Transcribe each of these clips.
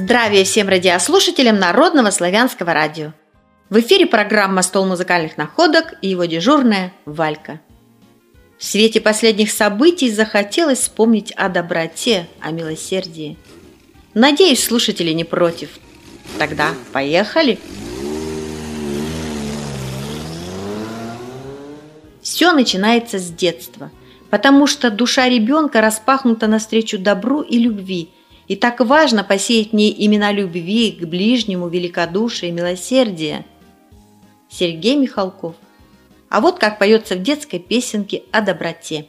Здравия всем радиослушателям Народного славянского радио. В эфире программа «Стол музыкальных находок» и его дежурная Валька. В свете последних событий захотелось вспомнить о доброте, о милосердии. Надеюсь, слушатели не против. Тогда поехали! Все начинается с детства, потому что душа ребенка распахнута навстречу добру и любви, и так важно посеять в ней имена любви к ближнему, великодушия и милосердия. Сергей Михалков. А вот как поется в детской песенке о доброте.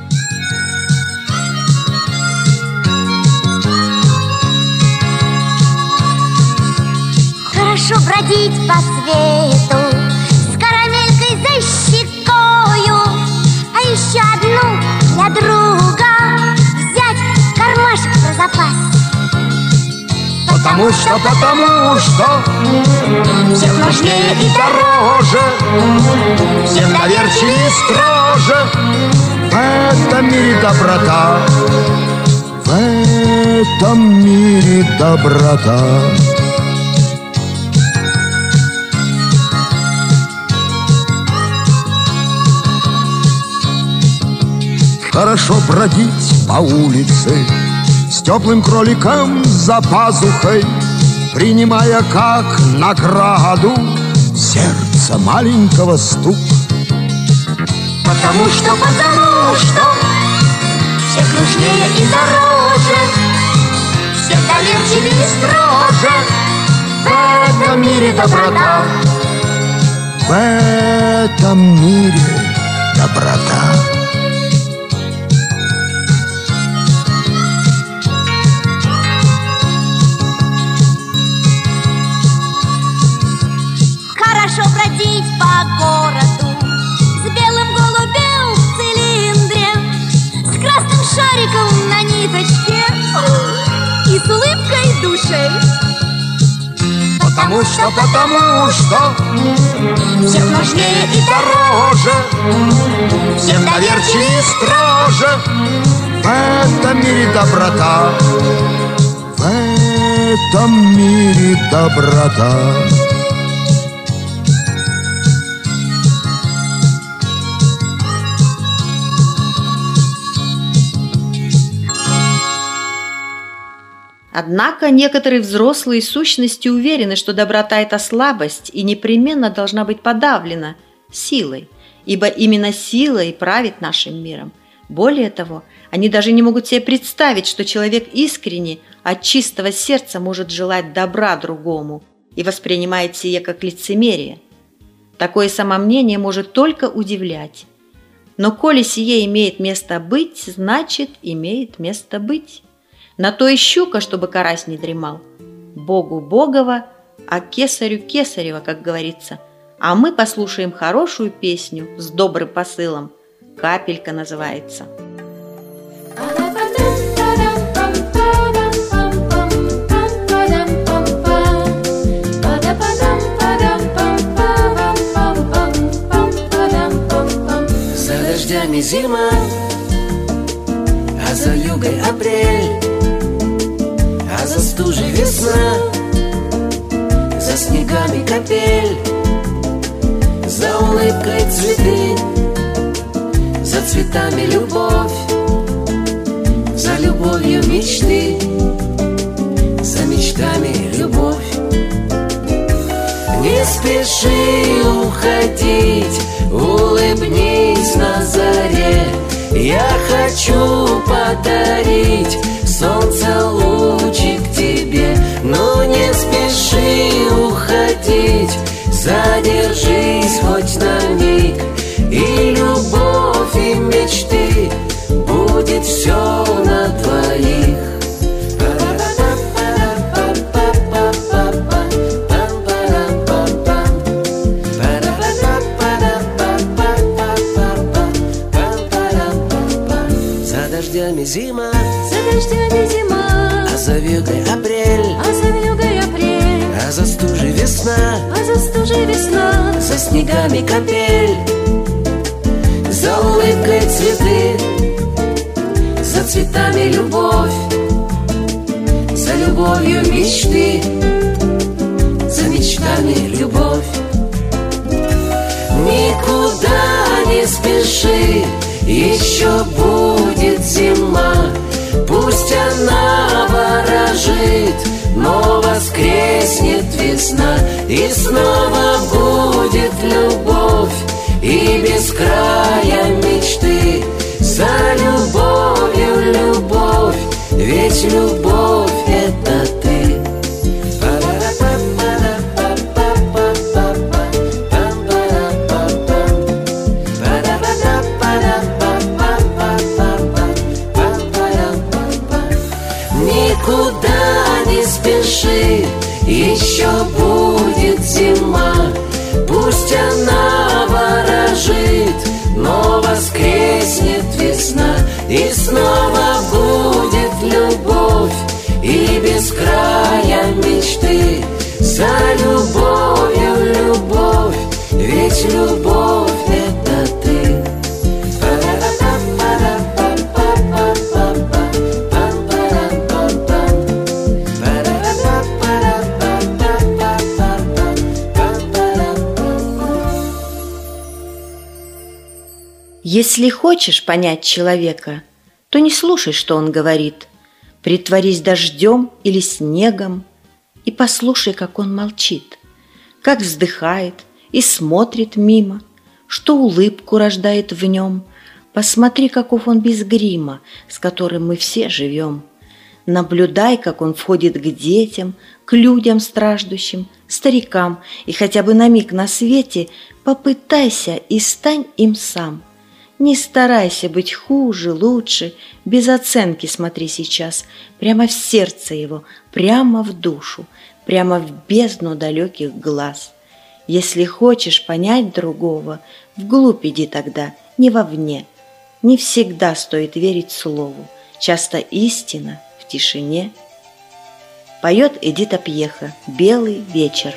Хорошо бродить по свету с карамелькой за щекою, а еще одну для друга взять в кармашек про запас. Потому что всех важнее и дороже, всех доверчивее и строже в этом мире доброта, в этом мире доброта. Хорошо бродить по улице с теплым кроликом за пазухой, принимая как награду сердце маленького стук. Потому что всех нужнее и дороже, всех доверчивее и строже в этом мире доброта, в этом мире доброта. Хорошо бродить по городу с белым голубем в цилиндре, с красным шариком на ниточке и с улыбкой души. Потому что всех важнее и дороже, всех доверчивее и строже в этом мире доброта, в этом мире доброта. Однако некоторые взрослые сущности уверены, что доброта – это слабость и непременно должна быть подавлена силой, ибо именно сила и правит нашим миром. Более того, они даже не могут себе представить, что человек искренне, от чистого сердца может желать добра другому и воспринимает сие как лицемерие. Такое самомнение может только удивлять. Но коли сие имеет место быть, значит, имеет место быть. На то и щука, чтобы карась не дремал. Богу Богова, а кесарю Кесарева, как говорится. А мы послушаем хорошую песню с добрым посылом. «Капелька» называется. За дождями зима, а за вьюгой апрель, а за стужей весна, за снегами капель, за улыбкой цветы, за цветами любовь, за любовью мечты, за мечтами любовь. Не спеши уходить, улыбнись на заре. Я хочу подарить солнце лучик тебе, но не спеши уходить, задержись хоть на миг, и любовь, и мечты будет все на двоих. За дождями зима, а за вьюгой апрель, а за стужей весна, за снегами капель, за улыбкой цветы, за цветами любовь, за любовью мечты, за мечтами любовь. Никуда не спеши, еще будет зима. Пусть она ворожит, но воскреснет весна, и снова будет любовь и без края мечты. За любовью любовь, ведь любовь — это ты. Никуда не спеши, еще будет зима. Пусть она ворожит, но воскреснет весна, и снова будет любовь и без края мечты. За любовью любовь, ведь любовь — это ты. Если хочешь понять человека, то не слушай, что он говорит. Притворись дождем или снегом и послушай, как он молчит, как вздыхает и смотрит мимо, что улыбку рождает в нем. Посмотри, каков он без грима, с которым мы все живем. Наблюдай, как он входит к детям, к людям страждущим, старикам, и хотя бы на миг на свете попытайся и стань им сам. Не старайся быть хуже, лучше, без оценки смотри сейчас, прямо в сердце его, прямо в душу, прямо в бездну далеких глаз. Если хочешь понять другого, вглубь иди тогда, не вовне. Не всегда стоит верить слову, часто истина в тишине. Поет Эдита Пьеха «Белый вечер».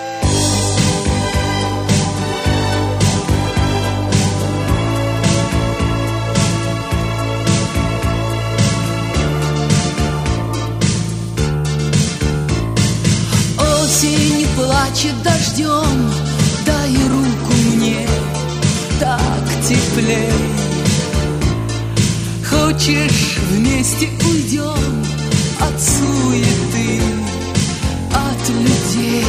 Осень плачет дождем, дай руку мне, так теплей. Хочешь, вместе уйдем от суеты, от людей.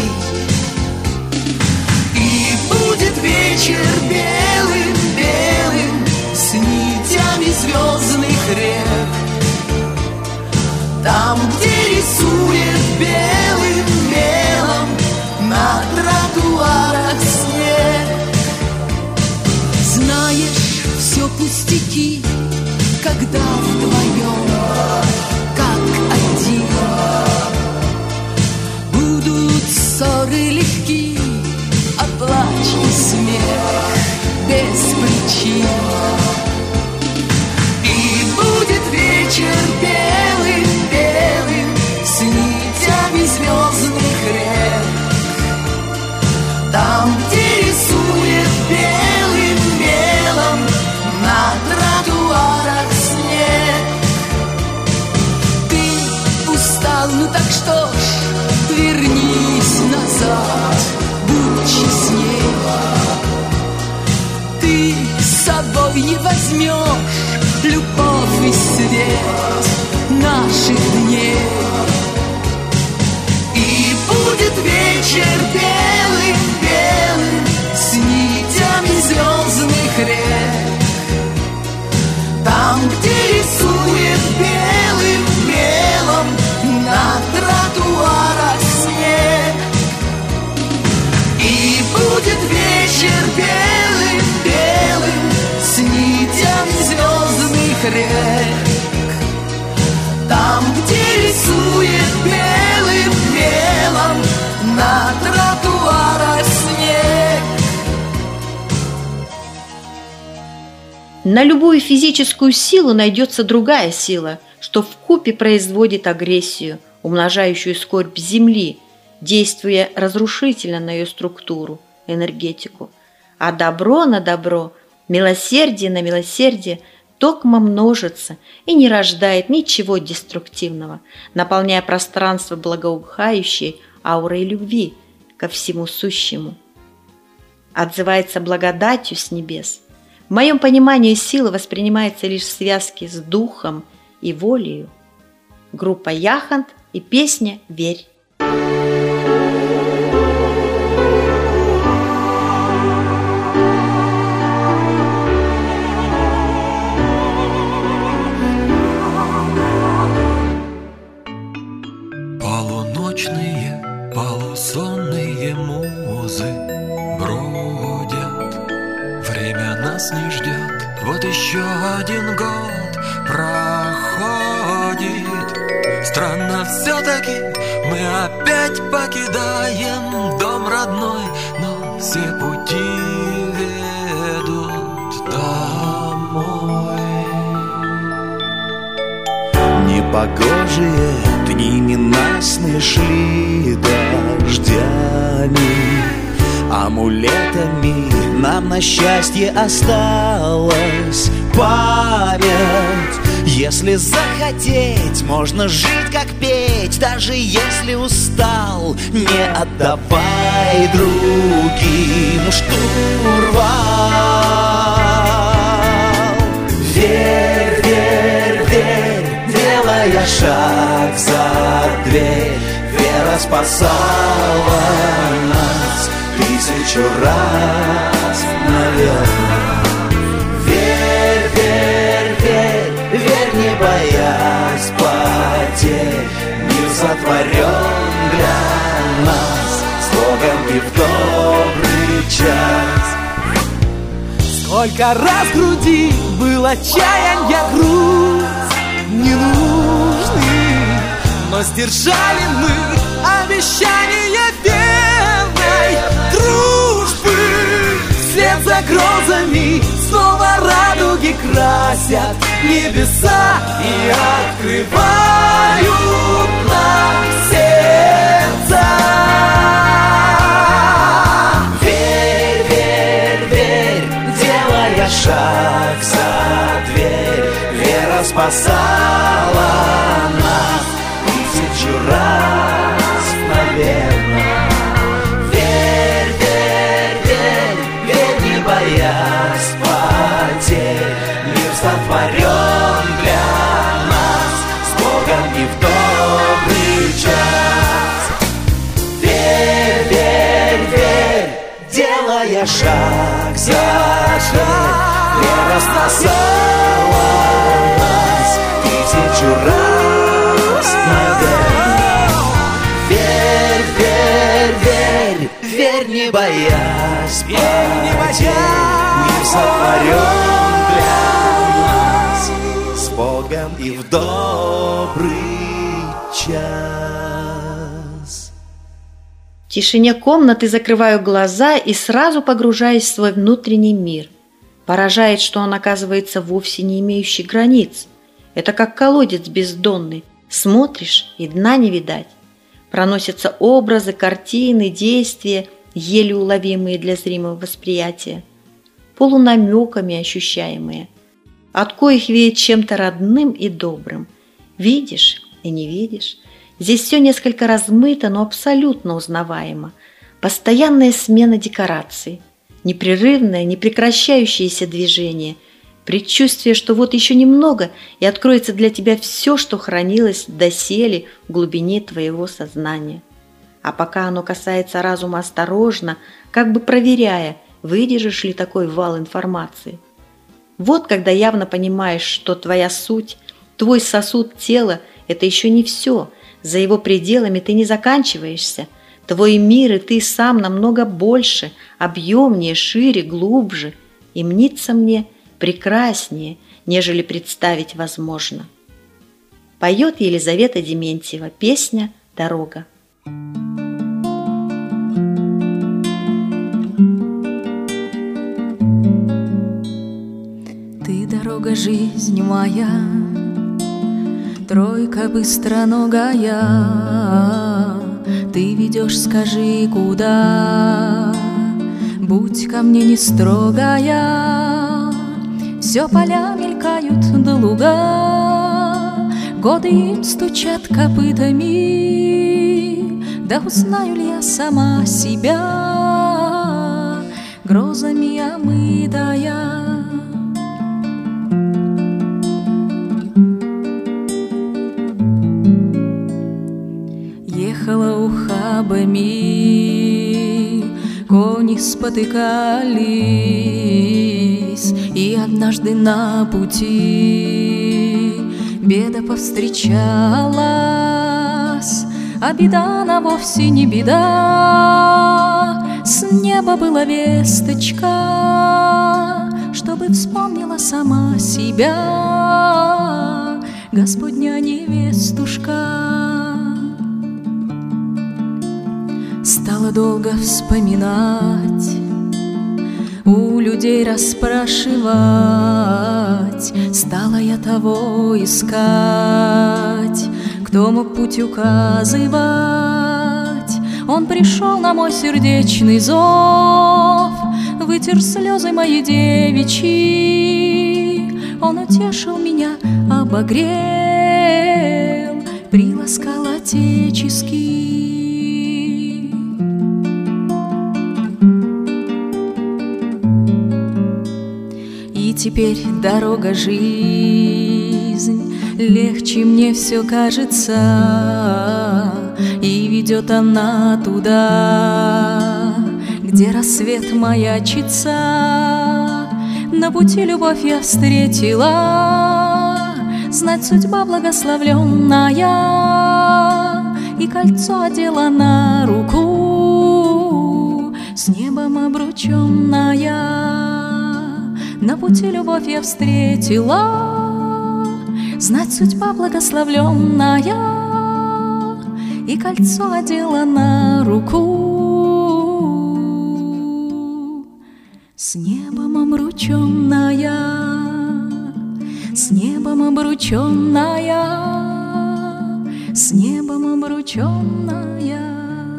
И будет вечер белым-белым, с нитями звездных рек. Там, где рисует белым мелом на тротуарах снег. Знаешь, все пустяки, когда вдвоем, как один. Будут ссоры легки, а плач и смех без причин. И будет вечер белым-белым, с нитями звездных рек. Там, где рисует белым мелом на тротуарах снег. Ты устал, ну так что ж, вернись назад, будь честней. Ты с собой не возьмешь любовь и свет наших дней. И будет вечер белым-белым, с нитями звездных рек. Там, где рисует белым мелом на тротуарах снег. И будет вечер белым-белым, с нитями звездных рек. Там, где рисует белым мелом на тротуарах снег. На любую физическую силу найдется другая сила, что вкупе производит агрессию, умножающую скорбь земли, действуя разрушительно на ее структуру, энергетику. А добро на добро, милосердие на милосердие токмо множится и не рождает ничего деструктивного, наполняя пространство благоухающей аурой любви ко всему сущему. Отзывается благодатью с небес. В моем понимании сила воспринимается лишь в связке с духом и волею. Группа Яхонт и песня «Верь». Полуночные, полусонные музы бродят, время нас не ждет, вот еще один год проходит. Странно все-таки, мы опять покидаем дом родной, но все пути ведут домой. Непогожие дни ненастные шли дождями, амулетами нам на счастье осталась память. Если захотеть, можно жить как петь, даже если устал, не отдавай другим штурвал. Верь, верь, верь, делая шаг за дверь, вера спасала нас 1000 раз, наверное. Верь, верь, верь, верь, не боясь потерь, мир сотворен для нас с Богом и в добрый час. Сколько раз в груди был отчаянья груз ненужный, но сдержали мы обещание верной дружбы. Вслед за грозами снова радуги красят небеса и открывают нам сердца. Верь, верь, верь, делая шаг за дверь, вера спасала нас 1000 раз, наверное. Верь, верь, верь, верь, не боясь потерь, мир сотворен для нас с Богом и в добрый час. Верь, верь, верь, делая шаг за дверь, вера спасала нас 1000 раз, наверное. Верь, верь, верь, верь, не боясь потерь, мир сотворен для нас с Богом и в добрый час. В тишине комнаты закрываю глаза и сразу погружаюсь в свой внутренний мир. Поражает, что он оказывается вовсе не имеющий границ. Это как колодец бездонный. Смотришь, и дна не видать. Проносятся образы, картины, действия, еле уловимые для зримого восприятия, полунамеками ощущаемые, от коих веет чем-то родным и добрым. Видишь и не видишь. Здесь все несколько размыто, но абсолютно узнаваемо. Постоянная смена декораций, непрерывное, непрекращающееся движение, предчувствие, что вот еще немного, и откроется для тебя все, что хранилось доселе в глубине твоего сознания. А пока оно касается разума осторожно, как бы проверяя, выдержишь ли такой вал информации. Вот когда явно понимаешь, что твоя суть, твой сосуд тела – это еще не все, за его пределами ты не заканчиваешься. Твой мир и ты сам намного больше, объемнее, шире, глубже, и мнится мне прекраснее, нежели представить возможно. Поет Елизавета Дементьева, песня «Дорога». Ты дорога, жизнь моя, тройка быстроногая, ты ведешь, скажи, куда, будь ко мне не строгая, Все поля мелькают да луга, годы им стучат копытами. Да узнаю ли я сама себя, грозами омытая? Ехала ухабами, кони спотыкались, и однажды на пути беда повстречалась. А беда она вовсе не беда, с неба была весточка, чтобы вспомнила сама себя Господня невестушка. Стала долго вспоминать, у людей расспрашивать, стала я того искать, кто мог путь указывать. Он пришел на мой сердечный зов, вытер слезы мои девичьи. Он утешил меня, обогрел, приласкал отечески. И теперь дорога жизнь, легче мне все кажется, и ведет она туда, где рассвет маячится. На пути любовь я встретила, знать судьба благословленная, и кольцо одела на руку, с небом обрученная. На пути любовь я встретила, знать судьба благословленная, и кольцо одела на руку, с небом обрученная, с небом обрученная, с небом обрученная.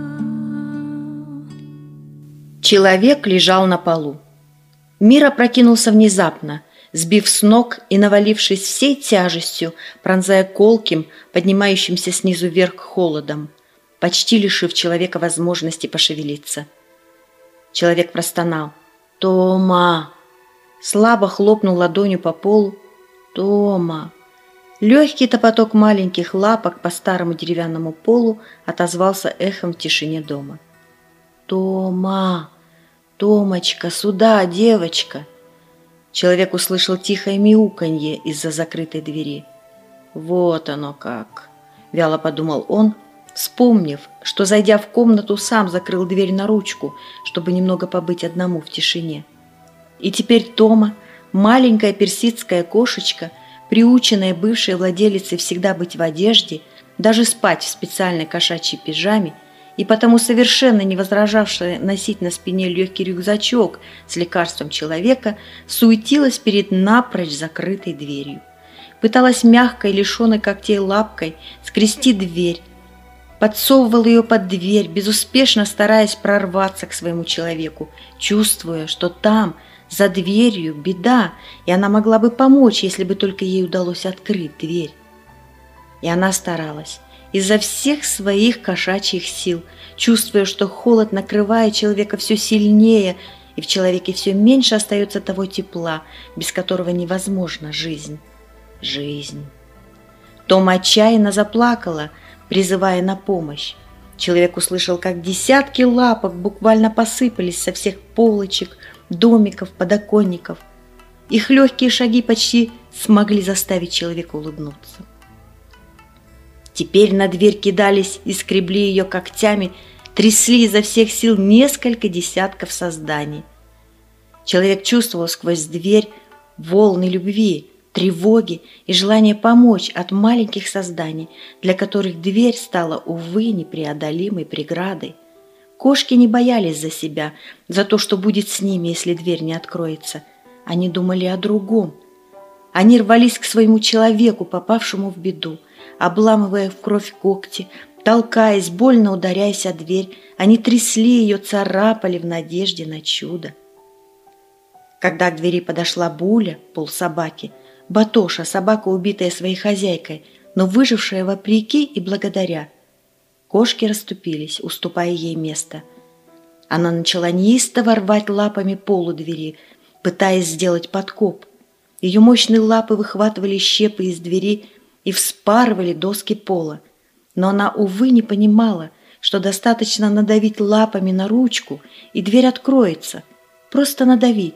Человек лежал на полу. Мир опрокинулся внезапно, сбив с ног и навалившись всей тяжестью, пронзая колким, поднимающимся снизу вверх холодом, почти лишив человека возможности пошевелиться. Человек простонал: «Тома!» Слабо хлопнул ладонью по полу. «Тома!» Легкий топоток маленьких лапок по старому деревянному полу отозвался эхом в тишине дома. «Тома! Томочка, сюда, девочка!» Человек услышал тихое мяуканье из-за закрытой двери. «Вот оно как!» — вяло подумал он, вспомнив, что, зайдя в комнату, сам закрыл дверь на ручку, чтобы немного побыть одному в тишине. И теперь Тома, маленькая персидская кошечка, приученная бывшей владелицей всегда быть в одежде, даже спать в специальной кошачьей пижаме, и потому совершенно не возражавшая носить на спине легкий рюкзачок с лекарством человека, суетилась перед напрочь закрытой дверью. Пыталась мягкой, лишенной когтей лапкой скрести дверь, подсовывала ее под дверь, безуспешно стараясь прорваться к своему человеку, чувствуя, что там, за дверью, беда, и она могла бы помочь, если бы только ей удалось открыть дверь. И она старалась изо всех своих кошачьих сил, чувствуя, что холод накрывает человека все сильнее, и в человеке все меньше остается того тепла, без которого невозможна жизнь. Жизнь. Тома отчаянно заплакала, призывая на помощь. Человек услышал, как десятки лапок буквально посыпались со всех полочек, домиков, подоконников. Их легкие шаги почти смогли заставить человека улыбнуться. Теперь на дверь кидались и скребли ее когтями, трясли изо всех сил несколько десятков созданий. Человек чувствовал сквозь дверь волны любви, тревоги и желание помочь от маленьких созданий, для которых дверь стала, увы, непреодолимой преградой. Кошки не боялись за себя, за то, что будет с ними, если дверь не откроется. Они думали о другом. Они рвались к своему человеку, попавшему в беду, обламывая в кровь когти, толкаясь, больно ударяясь о дверь. Они трясли ее, царапали в надежде на чудо. Когда к двери подошла Буля, полсобаки, Батоша, собака, убитая своей хозяйкой, но выжившая вопреки и благодаря, кошки расступились, уступая ей место. Она начала неистово рвать лапами полу двери, пытаясь сделать подкоп. Ее мощные лапы выхватывали щепы из двери и вспарывали доски пола. Но она, увы, не понимала, что достаточно надавить лапами на ручку, и дверь откроется. Просто надавить.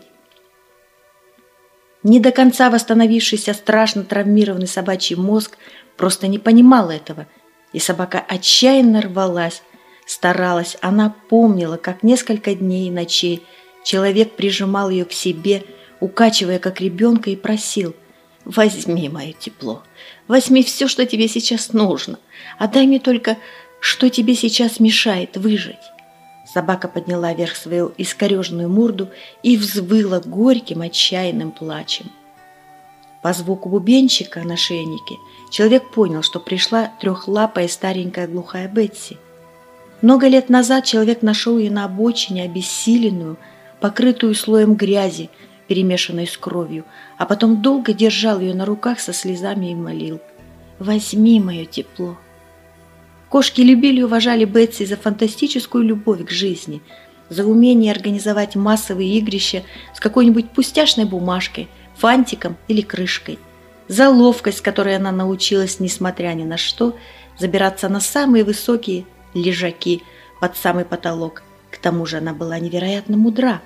Не до конца восстановившийся страшно травмированный собачий мозг просто не понимал этого, и собака отчаянно рвалась, старалась. Она помнила, как несколько дней и ночей человек прижимал ее к себе, укачивая как ребенка, и просил: «Возьми мое тепло, возьми все, что тебе сейчас нужно, а дай мне только, что тебе сейчас мешает выжить». Собака подняла вверх свою искореженную морду и взвыла горьким отчаянным плачем. По звуку бубенчика на шейнике человек понял, что пришла трехлапая старенькая глухая Бетси. Много лет назад человек нашел ее на обочине, обессиленную, покрытую слоем грязи, перемешанной с кровью, а потом долго держал ее на руках со слезами и молил: «Возьми мое тепло». Кошки любили и уважали Бетси за фантастическую любовь к жизни, за умение организовать массовые игрища с какой-нибудь пустяшной бумажкой, фантиком или крышкой, за ловкость, с которой она научилась, несмотря ни на что, забираться на самые высокие лежаки под самый потолок. К тому же она была невероятно мудра.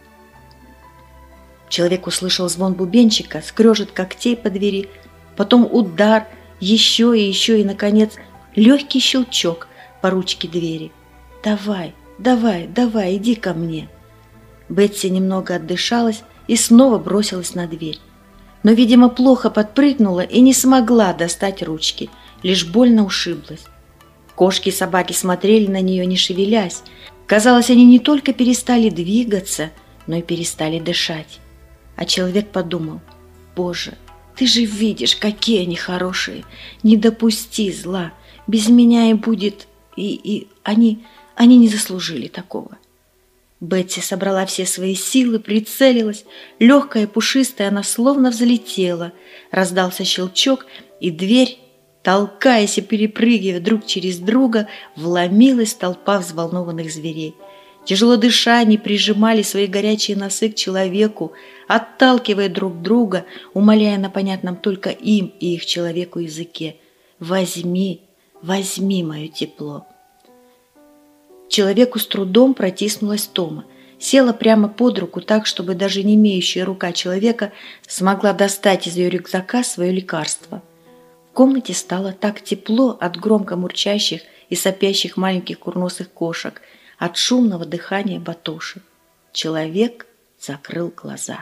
Человек услышал звон бубенчика, скрежет когтей по двери, потом удар, еще и, наконец, легкий щелчок по ручке двери. «Давай, давай, давай, иди ко мне». Бетси немного отдышалась и снова бросилась на дверь. Но, видимо, плохо подпрыгнула и не смогла достать ручки, лишь больно ушиблась. Кошки и собаки смотрели на нее, не шевелясь. Казалось, они не только перестали двигаться, но и перестали дышать. А человек подумал: «Боже, ты же видишь, какие они хорошие! Не допусти зла! Без меня и будет, и они не заслужили такого». Бетси собрала все свои силы, прицелилась. Легкая, пушистая, она словно взлетела. Раздался щелчок, и дверь, толкаясь и перепрыгивая друг через друга, вломилась толпа взволнованных зверей. Тяжело дыша, они прижимали свои горячие носы к человеку, отталкивая друг друга, умоляя на понятном только им и их человеку языке: «Возьми, возьми мое тепло». Человеку с трудом протиснулась Тома, села прямо под руку так, чтобы даже не имеющая рука человека смогла достать из ее рюкзака свое лекарство. В комнате стало так тепло от громко мурчащих и сопящих маленьких курносых кошек, от шумного дыхания Батоши. Человек закрыл глаза.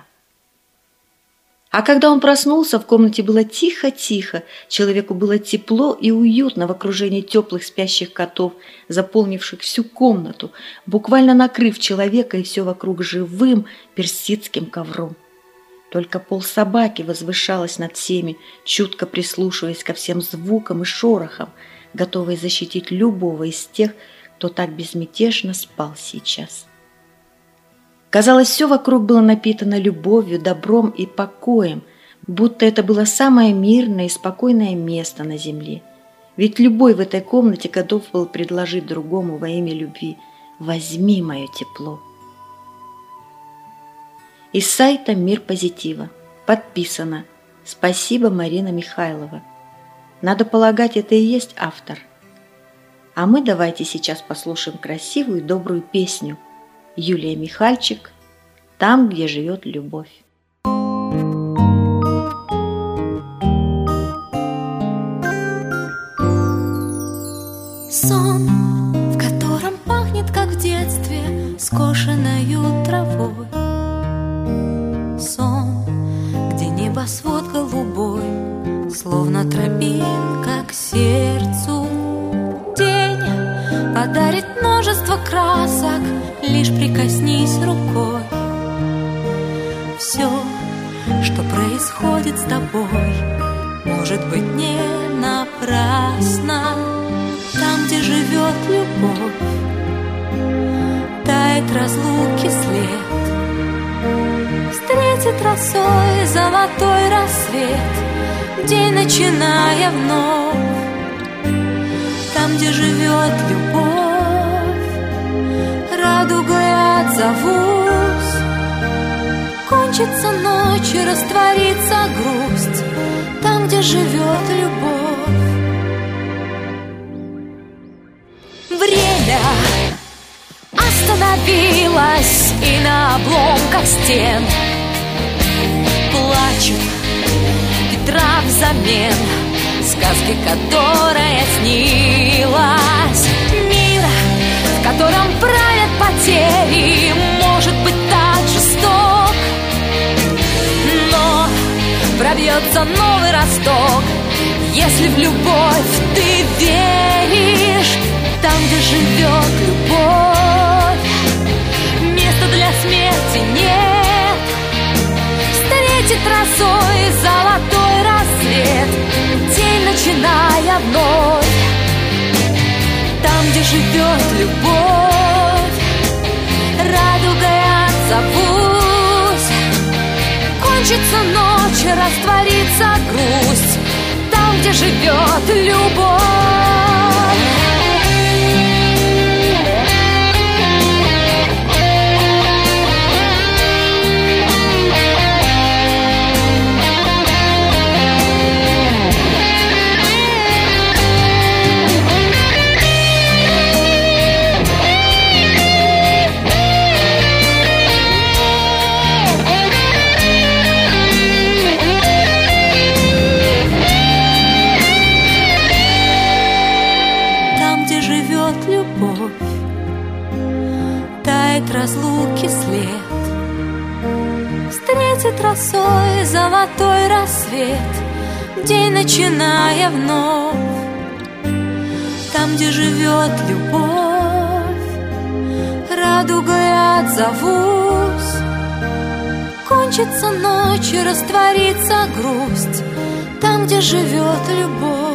А когда он проснулся, в комнате было тихо-тихо, человеку было тепло и уютно в окружении теплых спящих котов, заполнивших всю комнату, буквально накрыв человека и все вокруг живым персидским ковром. Только полсобаки возвышалась над всеми, чутко прислушиваясь ко всем звукам и шорохам, готовой защитить любого из тех, кто так безмятежно спал сейчас. Казалось, все вокруг было напитано любовью, добром и покоем, будто это было самое мирное и спокойное место на земле. Ведь любой в этой комнате готов был предложить другому во имя любви: «Возьми мое тепло». Из сайта «Мир позитива». Подписано. Спасибо, Марина Михайлова. Надо полагать, это и есть автор. А мы давайте сейчас послушаем красивую и добрую песню. Юлия Михальчик «Там, где живет любовь». Сон, в котором пахнет, как в детстве, скошенною травой. Сон, где небосвод голубой, словно тропинка к сердцу. День подарит множество красок, лишь прикоснись рукой. Все, что происходит с тобой, может быть не напрасно. Там, где живет любовь, тает разлуки след. росой золотой рассвет, день начиная вновь. Там, где живет любовь, радугой отзовусь. Кончится ночь и растворится грусть, там, где живет любовь. Время остановилось, и на обломках стен плачут ветра взамен сказки, которая снилась. Мир, в котором правят потери, может быть так жесток, но пробьется новый росток, если в любовь ты веришь. Там, где живет любовь, места для смерти нет. Встретит росой золотой рассвет, день начиная вновь. Там, где живет любовь, радугой отзовусь. Кончится ночь, растворится грусть, там, где живет любовь. Разлуки след, встретит росой золотой рассвет, день начиная вновь. Там, где живет любовь, радугой отзовусь. Кончится ночь и растворится грусть, там, где живет любовь.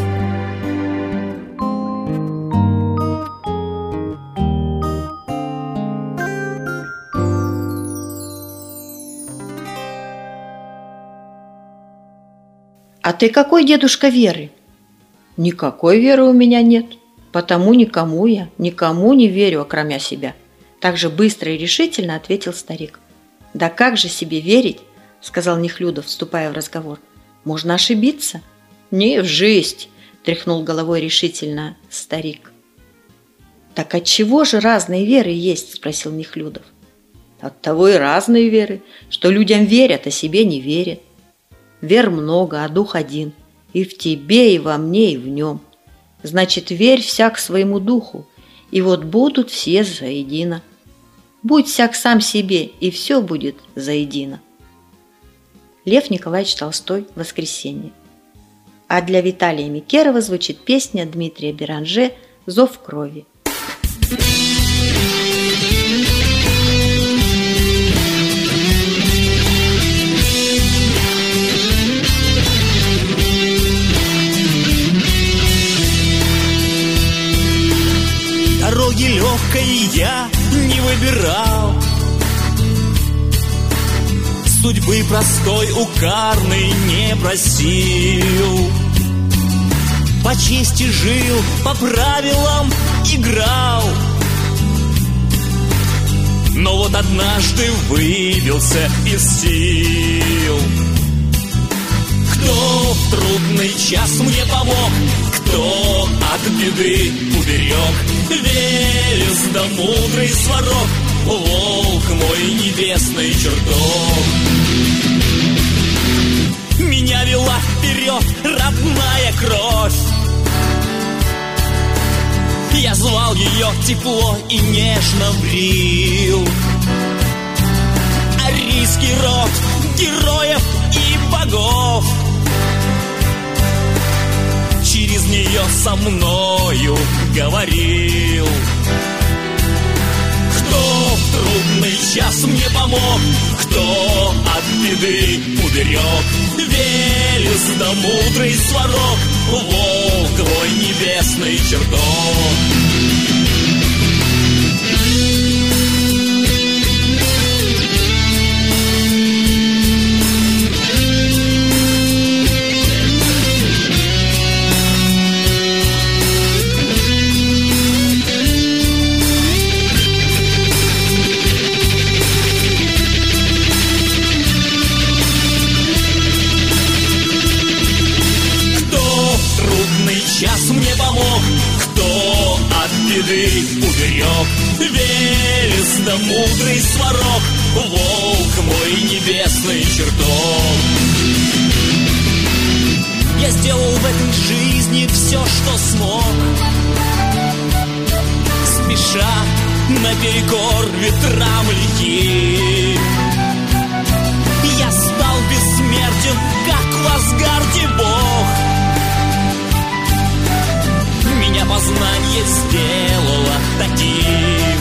«А ты какой дедушка веры?» «Никакой веры у меня нет, потому никому я никому не верю, окромя себя», так же быстро и решительно ответил старик. «Да как же себе верить?» – сказал Нехлюдов, вступая в разговор. «Можно ошибиться». «Не в жизнь», – тряхнул головой решительно старик. «Так отчего же разные веры есть?» – спросил Нехлюдов. «Оттого и разные веры, что людям верят, а себе не верят. Вер много, а дух один, и в тебе, и во мне, и в нем. Значит, верь всяк своему духу, и вот будут все заедино. Будь всяк сам себе, и все будет заедино». Лев Николаевич Толстой «Воскресенье». А для Виталия Микерова звучит песня Дмитрия Беранже «Зов крови». Дороги легкой я не выбирал, судьбы простой укарной не просил. По чести жил, по правилам играл, но вот однажды выбился из сил. Кто в трудный час мне помог, кто от беды уберег, Велес да мудрый сварог, волк мой небесный чертог. Меня вела вперед родная кровь, я звал ее тепло и нежно брил. Арийский род героев и богов через нее со мною говорил. Кто в трудный час мне помог, кто от беды уберег, Велес да мудрый сварог, волк твой небесный чертог. мудрый сварог, волк мой небесный чертог. Я сделал в этой жизни все, что смог, спеша наперекор ветрам лихим. Я стал бессмертен, как в Асгарде Бог. Меня познание сделало таким.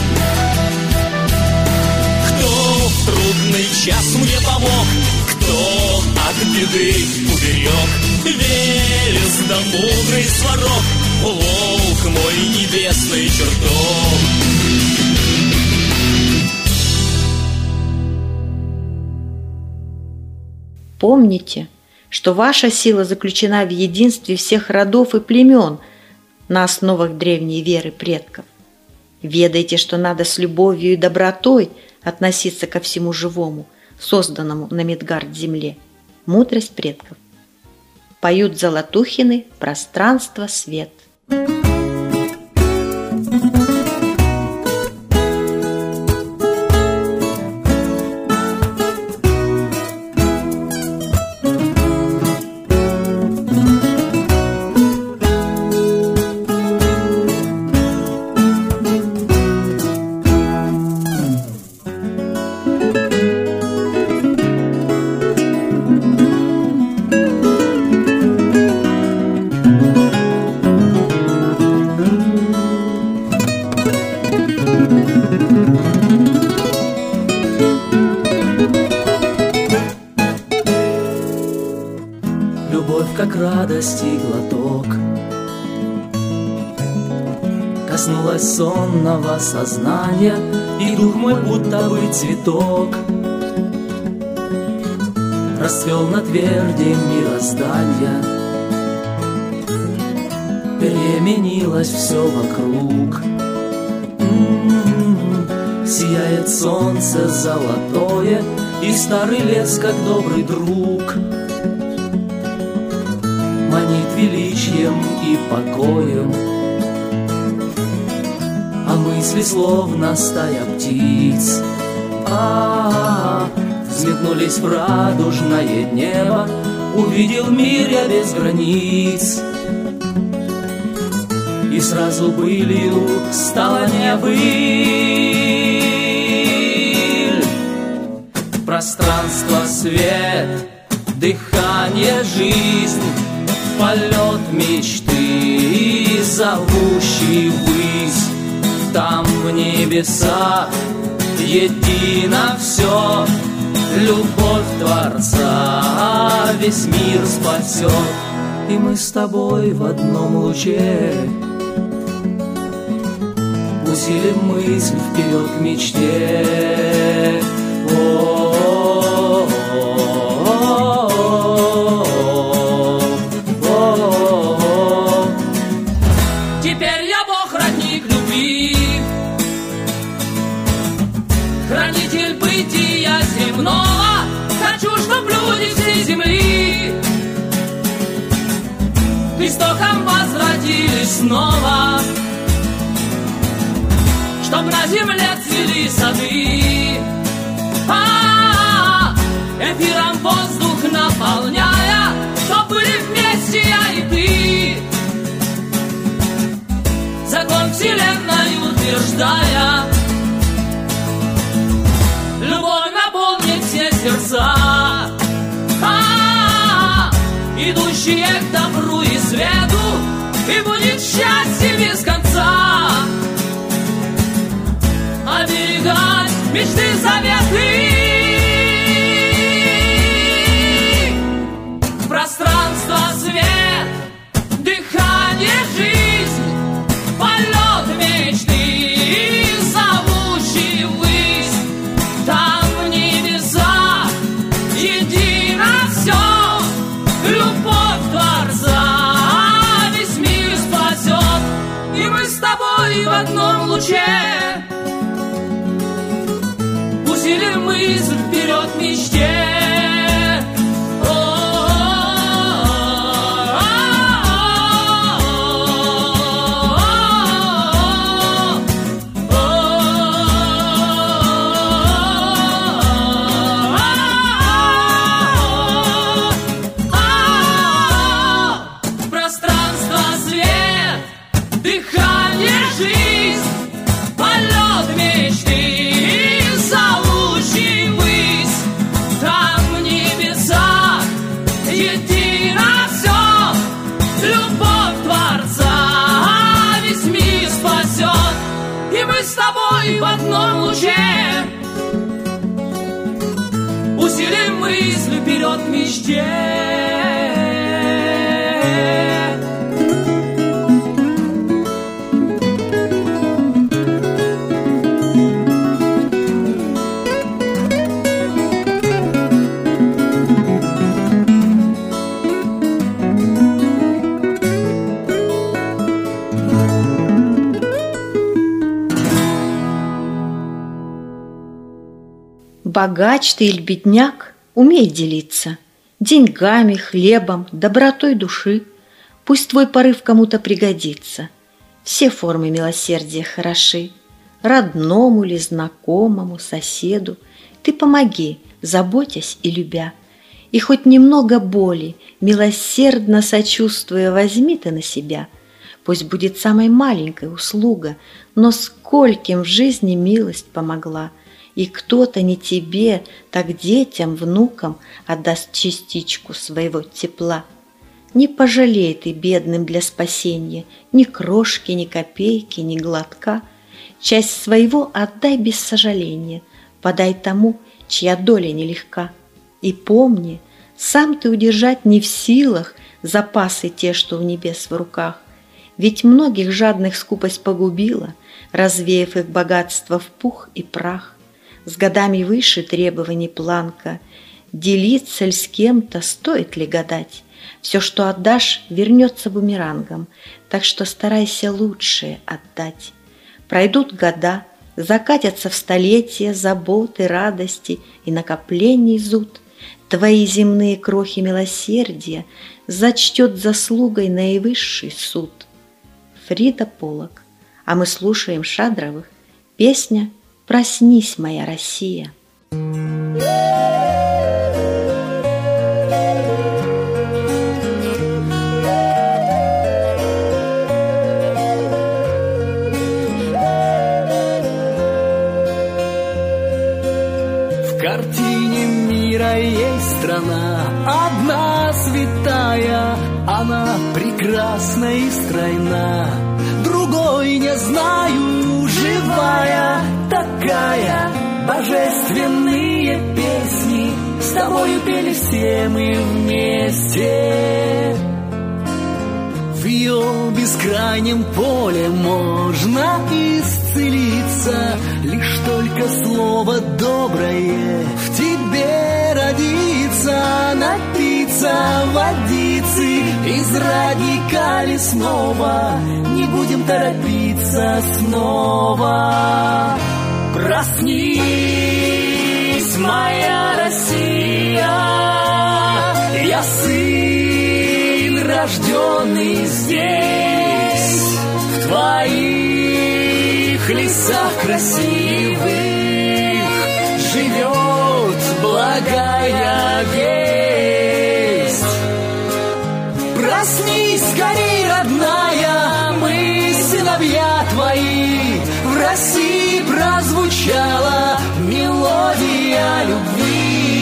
Кто в трудный час мне помог, кто от беды уберег, Велес да мудрый сварог, волк мой небесный чертог. Помните, что ваша сила заключена в единстве всех родов и племен на основах древней веры предков. Ведайте, что надо с любовью и добротой относиться ко всему живому, созданному на Мидгард-земле. Мудрость предков. Поют Золотухины «Пространство, свет». радости глоток. Коснулась сонного сознания, и дух мой будто бы цветок расцвел на тверди мироздания. Переменилось все вокруг. Сияет солнце золотое, и старый лес, как добрый друг, манит величием и покоем, а мысли словно стая птиц взметнулись в радужное небо. Увидел мир я без границ, и сразу былью стала небыль. Пространство, свет, дыхание, жизнь, полет мечты, зовущий ввысь. Там в небесах едино все, любовь Творца весь мир спасет. И мы с тобой в одном луче усилим мысль вперед к мечте. Теперь я Бог, родник любви, хранитель бытия земного. Хочу, чтоб люди всей земли к истокам возвратились снова, чтоб на земле цвели сады, эфиром воздух наполняя, чтоб были вместе я и ты, закон вселенной утверждая. Любовь наполнит все сердца, идущие к добру и свету, и будет счастье без конца. Оберегать мечты, заветы, пространство, свет, дыхание, жизнь, полет мечты, зовущий ввысь. Там в небесах едино все, любовь Творца весь мир спасет. И мы с тобой в одном луче усилим мысль вперед к мечте. усилим мысли вперед к мечте. Богач ты или бедняк, умей делиться деньгами, хлебом, добротой души. Пусть твой порыв кому-то пригодится. Все формы милосердия хороши. Родному ли, знакомому, соседу ты помоги, заботясь и любя. И хоть немного боли, милосердно сочувствуя, возьми ты на себя. Пусть будет самой маленькой услуга, но скольким в жизни милость помогла. И кто-то не тебе, так детям, внукам отдаст частичку своего тепла. Не пожалей ты бедным для спасения ни крошки, ни копейки, ни глотка. Часть своего отдай без сожаления, подай тому, чья доля нелегка. И помни, сам ты удержать не в силах запасы те, что в небес в руках. Ведь многих жадных скупость погубила, развеяв их богатство в пух и прах. С годами выше требований планка. Делиться ли с кем-то, стоит ли гадать? Все, что отдашь, вернется бумерангом, так что старайся лучшее отдать. Пройдут года, закатятся в столетия заботы, радости и накоплений зуд. Твои земные крохи милосердия зачтет заслугой наивысший суд. Фрида Полок. А мы слушаем Шадровых. Песня «Проснись, моя Россия». В картине мира есть страна, одна святая, она прекрасна и стройна, другой не знаю, живая такая. Божественные песни с тобою пели все мы вместе. В ее бескрайнем поле можно исцелиться, лишь только слово доброе в тебе родится. Напиться водицы из родника лесного, не будем торопиться снова. Проснись, моя Россия, я сын, рожденный здесь, в твоих лесах красивых живет благая весть. Проснись скорей, родная, мы сыновья твои, в России прозвучала мелодия любви.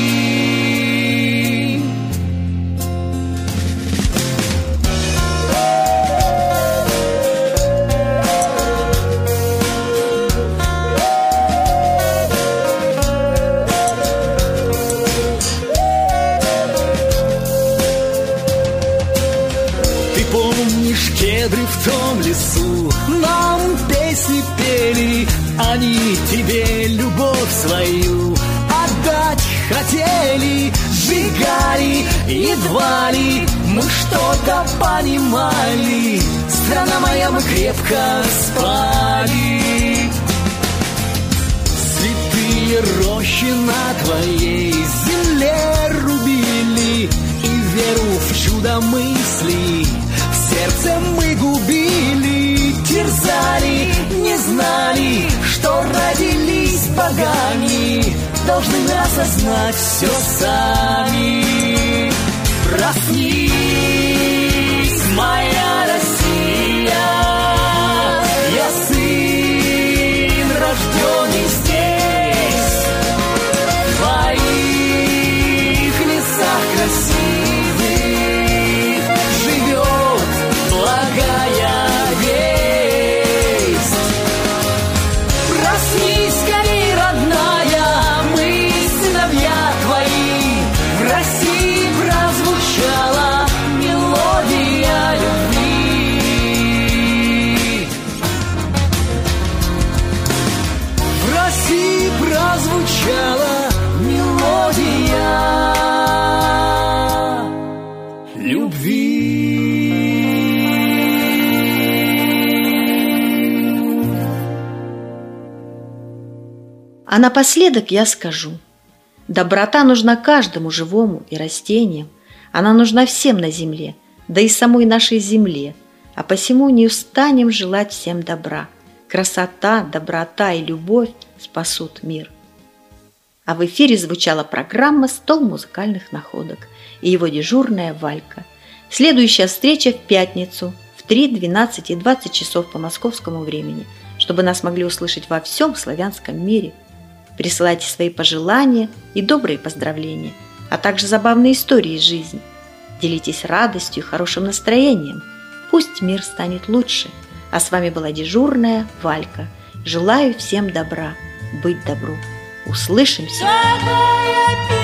Ты помнишь кедры в том лесу, нам песни пели, они тебе любовь свою отдать хотели. Сжигали, едва ли мы что-то понимали, страна моя, мы крепко спали. Святые рощи на твоей земле рубили, и веру в чудо мысли в сердце мы губили. Терзали, не знали, что родились богами, должны мы осознать все сами. Проснись, моя Россия, я сын, рожденный здесь, в твоих лесах красивых живет благая весть. Проснись скорей, родная, мы сыновья твои, А напоследок я скажу: доброта нужна каждому живому и растениям, она нужна всем на земле, да и самой нашей земле, а посему не устанем желать всем добра. Красота, доброта и любовь спасут мир. А в эфире звучала программа «Стол музыкальных находок» и его дежурная Валька. Следующая встреча в пятницу в 3, 12 и 20 часов по московскому времени, чтобы нас могли услышать во всем славянском мире. Присылайте свои пожелания и добрые поздравления, а также забавные истории из жизни. Делитесь радостью и хорошим настроением. Пусть мир станет лучше. А с вами была дежурная Валька. Желаю всем добра, быть добру. Услышимся!